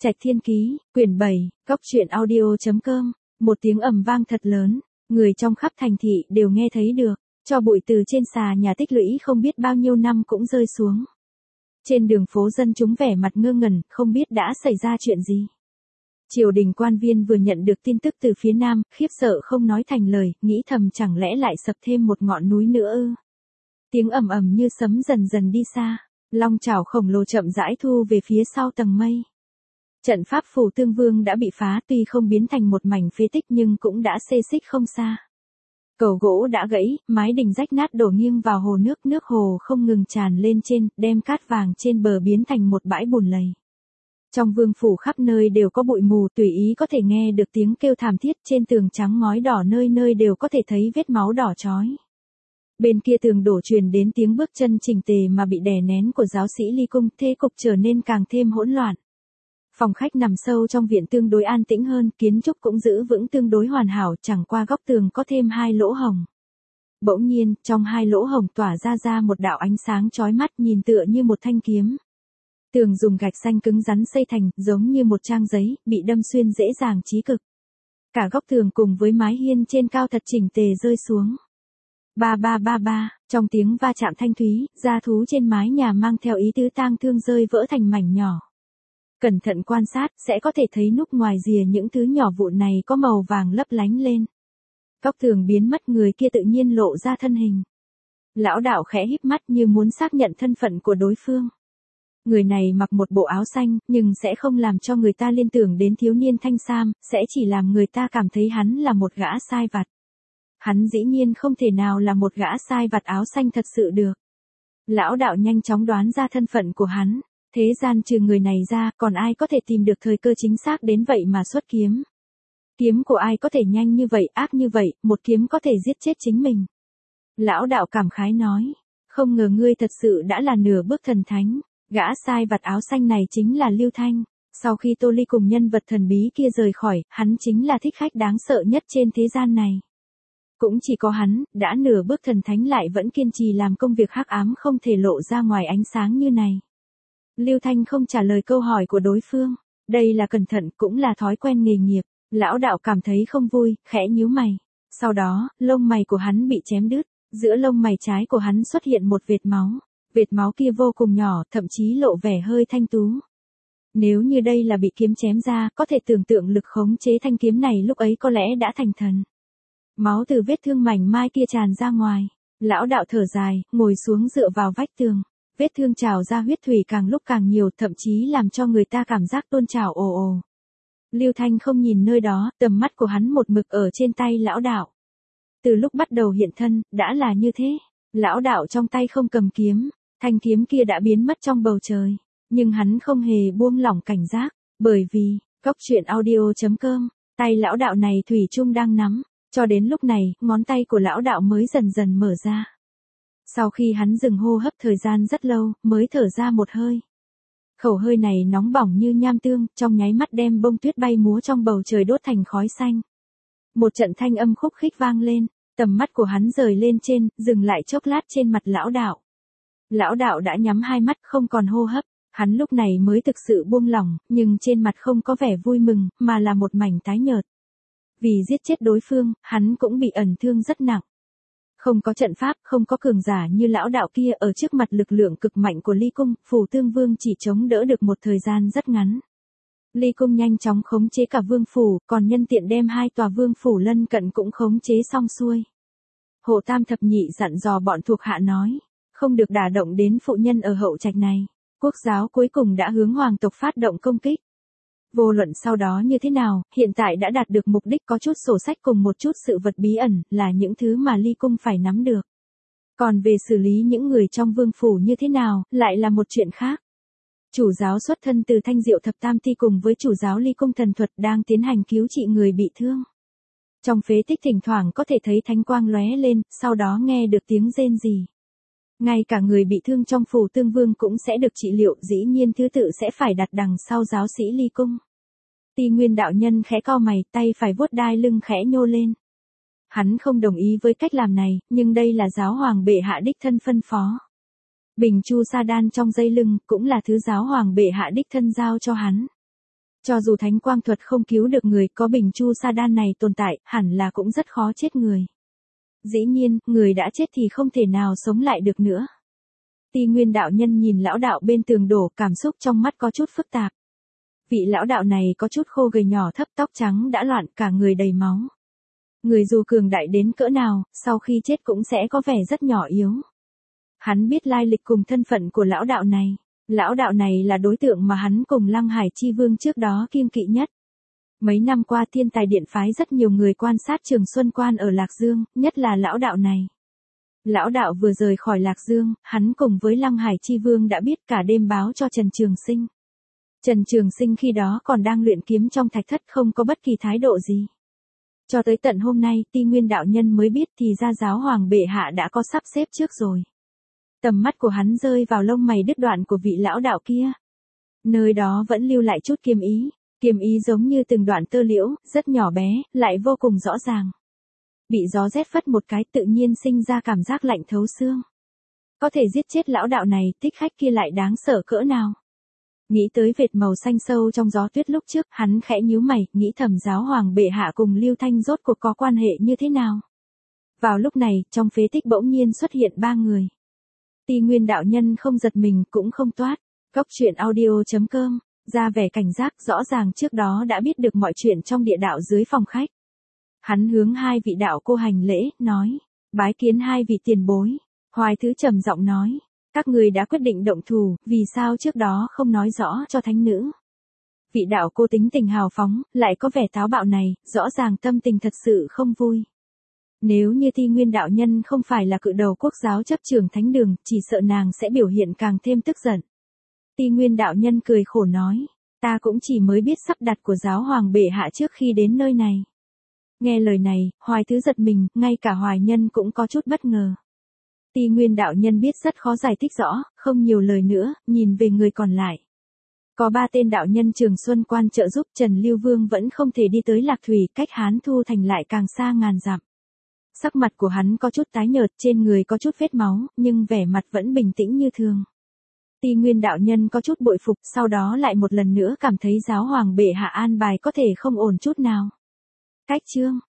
Trạch Thiên Ký, quyển 7, góc truyện audio.com, một tiếng ầm vang thật lớn, người trong khắp thành thị đều nghe thấy được, cho bụi từ trên xà nhà tích lũy không biết bao nhiêu năm cũng rơi xuống. Trên đường phố dân chúng vẻ mặt ngơ ngẩn, không biết đã xảy ra chuyện gì. Triều đình quan viên vừa nhận được tin tức từ phía nam, khiếp sợ không nói thành lời, nghĩ thầm chẳng lẽ lại sập thêm một ngọn núi nữa ư. Tiếng ầm ầm như sấm dần dần đi xa, long chảo khổng lồ chậm rãi thu về phía sau tầng mây. Trận pháp Phù Tương Vương đã bị phá, tuy không biến thành một mảnh phế tích nhưng cũng đã xê xích không xa. Cầu gỗ đã gãy, mái đình rách nát đổ nghiêng vào hồ nước, nước hồ không ngừng tràn lên trên, đem cát vàng trên bờ biến thành một bãi bùn lầy. Trong vương phủ khắp nơi đều có bụi mù, tùy ý có thể nghe được tiếng kêu thảm thiết, trên tường trắng ngói đỏ nơi nơi đều có thể thấy vết máu đỏ chói. Bên kia tường đổ truyền đến tiếng bước chân chỉnh tề mà bị đè nén của giáo sĩ Ly Cung, thế cục trở nên càng thêm hỗn loạn. Phòng khách nằm sâu trong viện tương đối an tĩnh hơn, kiến trúc cũng giữ vững tương đối hoàn hảo, chẳng qua góc tường có thêm 2 lỗ hổng. Bỗng nhiên, trong 2 lỗ hổng tỏa ra một đạo ánh sáng chói mắt, nhìn tựa như một thanh kiếm. Tường dùng gạch xanh cứng rắn xây thành, giống như một trang giấy, bị đâm xuyên dễ dàng chí cực. Cả góc tường cùng với mái hiên trên cao thật chỉnh tề rơi xuống. Ba ba ba ba, trong tiếng va chạm thanh thúy, gia thú trên mái nhà mang theo ý tứ tang thương rơi vỡ thành mảnh nhỏ. Cẩn thận quan sát, sẽ có thể thấy núp ngoài rìa những thứ nhỏ vụn này có màu vàng lấp lánh lên. Góc tường biến mất, người kia tự nhiên lộ ra thân hình. Lão đạo khẽ híp mắt như muốn xác nhận thân phận của đối phương. Người này mặc một bộ áo xanh, nhưng sẽ không làm cho người ta liên tưởng đến thiếu niên thanh sam, sẽ chỉ làm người ta cảm thấy hắn là một gã sai vặt. Hắn dĩ nhiên không thể nào là một gã sai vặt áo xanh thật sự được. Lão đạo nhanh chóng đoán ra thân phận của hắn. Thế gian trừ người này ra, còn ai có thể tìm được thời cơ chính xác đến vậy mà xuất kiếm. Kiếm của ai có thể nhanh như vậy, ác như vậy, một kiếm có thể giết chết chính mình. Lão đạo cảm khái nói, không ngờ ngươi thật sự đã là nửa bước thần thánh. Gã sai vặt áo xanh này chính là Lưu Thanh. Sau khi Tô Ly cùng nhân vật thần bí kia rời khỏi, hắn chính là thích khách đáng sợ nhất trên thế gian này. Cũng chỉ có hắn, đã nửa bước thần thánh lại vẫn kiên trì làm công việc hắc ám không thể lộ ra ngoài ánh sáng như này. Lưu Thanh không trả lời câu hỏi của đối phương. Đây là cẩn thận, cũng là thói quen nghề nghiệp. Lão đạo cảm thấy không vui, khẽ nhíu mày. Sau đó, lông mày của hắn bị chém đứt. Giữa lông mày trái của hắn xuất hiện một vệt máu. Vệt máu kia vô cùng nhỏ, thậm chí lộ vẻ hơi thanh tú. Nếu như đây là bị kiếm chém ra, có thể tưởng tượng lực khống chế thanh kiếm này lúc ấy có lẽ đã thành thần. Máu từ vết thương mảnh mai kia tràn ra ngoài. Lão đạo thở dài, ngồi xuống dựa vào vách tường. Vết thương trào ra huyết thủy càng lúc càng nhiều, thậm chí làm cho người ta cảm giác tuôn trào ồ ồ. Lưu Thanh không nhìn nơi đó, tầm mắt của hắn một mực ở trên tay lão đạo. Từ lúc bắt đầu hiện thân, đã là như thế. Lão đạo trong tay không cầm kiếm, thanh kiếm kia đã biến mất trong bầu trời. Nhưng hắn không hề buông lỏng cảnh giác, bởi vì, góc truyện audio.com, tay lão đạo này thủy chung đang nắm. Cho đến lúc này, ngón tay của lão đạo mới dần dần mở ra. Sau khi hắn dừng hô hấp thời gian rất lâu, mới thở ra một hơi. Khẩu hơi này nóng bỏng như nham tương, trong nháy mắt đem bông tuyết bay múa trong bầu trời đốt thành khói xanh. Một trận thanh âm khúc khích vang lên, tầm mắt của hắn rời lên trên, dừng lại chốc lát trên mặt lão đạo. Lão đạo đã nhắm hai mắt không còn hô hấp, hắn lúc này mới thực sự buông lỏng, nhưng trên mặt không có vẻ vui mừng, mà là một mảnh tái nhợt. Vì giết chết đối phương, hắn cũng bị ẩn thương rất nặng. Không có trận pháp, không có cường giả như lão đạo kia ở trước mặt lực lượng cực mạnh của Ly Cung, Phù Tương Vương chỉ chống đỡ được một thời gian rất ngắn. Ly Cung nhanh chóng khống chế cả vương phủ, còn nhân tiện đem 2 tòa vương phủ lân cận cũng khống chế xong xuôi. Hộ Tam Thập Nhị dặn dò bọn thuộc hạ nói, không được đả động đến phụ nhân ở hậu trạch này. Quốc giáo cuối cùng đã hướng hoàng tộc phát động công kích. Vô luận sau đó như thế nào, hiện tại đã đạt được mục đích, có chút sổ sách cùng một chút sự vật bí ẩn, là những thứ mà Ly Cung phải nắm được. Còn về xử lý những người trong vương phủ như thế nào, lại là một chuyện khác. Chủ giáo xuất thân từ Thanh Diệu Thập Tam Ti cùng với chủ giáo Ly Cung thần thuật đang tiến hành cứu trị người bị thương. Trong phế tích thỉnh thoảng có thể thấy thánh quang lóe lên, sau đó nghe được tiếng rên rỉ. Ngay cả người bị thương trong Phù Tương Vương cũng sẽ được trị liệu, dĩ nhiên thứ tự sẽ phải đặt đằng sau giáo sĩ Ly Cung. Ti Nguyên đạo nhân khẽ cau mày, tay phải vuốt đai lưng khẽ nhô lên. Hắn không đồng ý với cách làm này, nhưng đây là giáo hoàng bệ hạ đích thân phân phó. Bình chu sa đan trong dây lưng cũng là thứ giáo hoàng bệ hạ đích thân giao cho hắn. Cho dù thánh quang thuật không cứu được người, có bình chu sa đan này tồn tại, hẳn là cũng rất khó chết người. Dĩ nhiên, người đã chết thì không thể nào sống lại được nữa. Ti Nguyên đạo nhân nhìn lão đạo bên tường đổ, cảm xúc trong mắt có chút phức tạp. Vị lão đạo này có chút khô gầy nhỏ thấp, tóc trắng đã loạn, cả người đầy máu. Người dù cường đại đến cỡ nào, sau khi chết cũng sẽ có vẻ rất nhỏ yếu. Hắn biết lai lịch cùng thân phận của lão đạo này. Lão đạo này là đối tượng mà hắn cùng Lăng Hải Chi Vương trước đó kiêng kỵ nhất. Mấy năm qua Thiên Tài Điện phái rất nhiều người quan sát Trường Xuân Quan ở Lạc Dương, nhất là lão đạo này. Lão đạo vừa rời khỏi Lạc Dương, hắn cùng với Lăng Hải Chi Vương đã biết, cả đêm báo cho Trần Trường Sinh. Trần Trường Sinh khi đó còn đang luyện kiếm trong thạch thất, không có bất kỳ thái độ gì. Cho tới tận hôm nay, Ti Nguyên đạo nhân mới biết thì ra giáo hoàng bệ hạ đã có sắp xếp trước rồi. Tầm mắt của hắn rơi vào lông mày đứt đoạn của vị lão đạo kia. Nơi đó vẫn lưu lại chút kiềm ý giống như từng đoạn tơ liễu, rất nhỏ bé, lại vô cùng rõ ràng. Bị gió rét phất một cái, tự nhiên sinh ra cảm giác lạnh thấu xương. Có thể giết chết lão đạo này, thích khách kia lại đáng sợ cỡ nào. Nghĩ tới vệt màu xanh sâu trong gió tuyết lúc trước, hắn khẽ nhíu mày, nghĩ thầm giáo hoàng bệ hạ cùng Lưu Thanh rốt cuộc có quan hệ như thế nào. Vào lúc này, trong phế tích bỗng nhiên xuất hiện 3 người. Ti Nguyên đạo nhân không giật mình, cũng không toát. Góc truyện audio.com, ra vẻ cảnh giác, rõ ràng trước đó đã biết được mọi chuyện trong địa đạo dưới phòng khách. Hắn hướng 2 vị đạo cô hành lễ, nói, bái kiến 2 vị tiền bối. Hoài Thứ trầm giọng nói, các người đã quyết định động thủ, vì sao trước đó không nói rõ cho thánh nữ. Vị đạo cô tính tình hào phóng, lại có vẻ táo bạo này, rõ ràng tâm tình thật sự không vui. Nếu như Ti Nguyên đạo nhân không phải là cự đầu quốc giáo chấp trưởng thánh đường, chỉ sợ nàng sẽ biểu hiện càng thêm tức giận. Ti Nguyên đạo nhân cười khổ nói, ta cũng chỉ mới biết sắp đặt của giáo hoàng bệ hạ trước khi đến nơi này. Nghe lời này, Hoài Thứ giật mình, ngay cả Hoài Nhân cũng có chút bất ngờ. Ti Nguyên đạo nhân biết rất khó giải thích rõ, không nhiều lời nữa, nhìn về người còn lại. Có 3 tên đạo nhân Trường Xuân Quan trợ giúp, Trần Lưu Vương vẫn không thể đi tới Lạc Thủy, cách Hán Thu Thành lại càng xa ngàn dặm. Sắc mặt của hắn có chút tái nhợt, trên người có chút vết máu, nhưng vẻ mặt vẫn bình tĩnh như thường. Ti Nguyên đạo nhân có chút bội phục, sau đó lại một lần nữa cảm thấy giáo hoàng bệ hạ an bài có thể không ổn chút nào. Cách chương